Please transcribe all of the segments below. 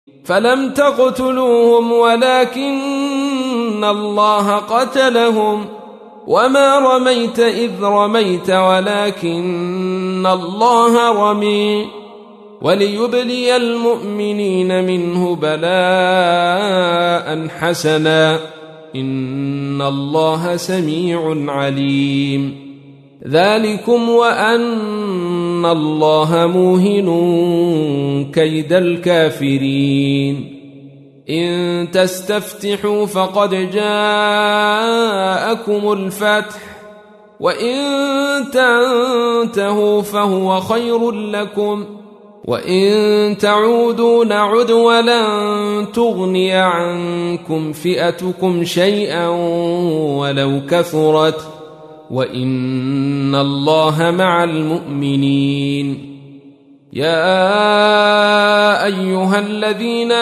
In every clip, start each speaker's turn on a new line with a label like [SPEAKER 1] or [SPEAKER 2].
[SPEAKER 1] فلم تقتلوهم ولكن الله قتلهم وما رميت إذ رميت ولكن الله رمي وليبلي المؤمنين منه بلاء حسنا إن الله سميع عليم ذلكم وأن الله موهن كيد الكافرين إن تستفتحوا فقد جاءكم الفتح وإن تنتهوا فهو خير لكم وإن تعودوا نعد ولن تغني عنكم فئتكم شيئا ولو كثرت وإن الله مع المؤمنين يا أيها الذين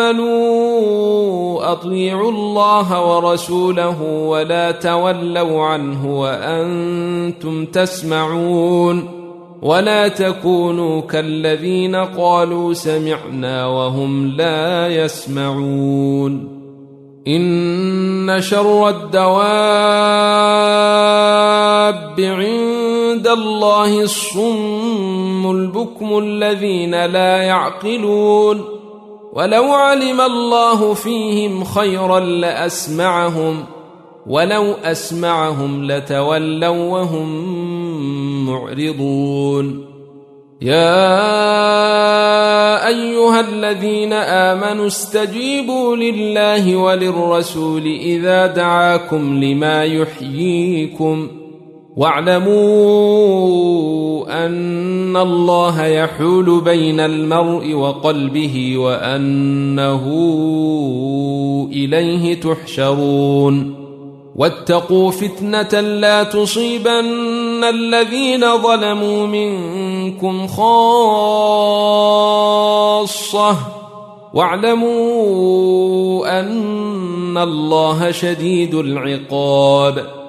[SPEAKER 1] آمنوا أطيعوا الله ورسوله ولا تولوا عنه وأنتم تسمعون ولا تكونوا كالذين قالوا سمعنا وهم لا يسمعون إن شر الدواب عند الله الصم البكم الذين لا يعقلون ولو علم الله فيهم خيرا لأسمعهم ولو أسمعهم لتولوا وهم معرضون يا أيها الذين آمنوا استجيبوا لله وللرسول إذا دعاكم لما يحييكم واعلموا أن الله يحول بين المرء وقلبه وأنه إليه تحشرون واتقوا فتنة لا تصيبن الذين ظلموا منكم خاصة واعلموا أن الله شديد العقاب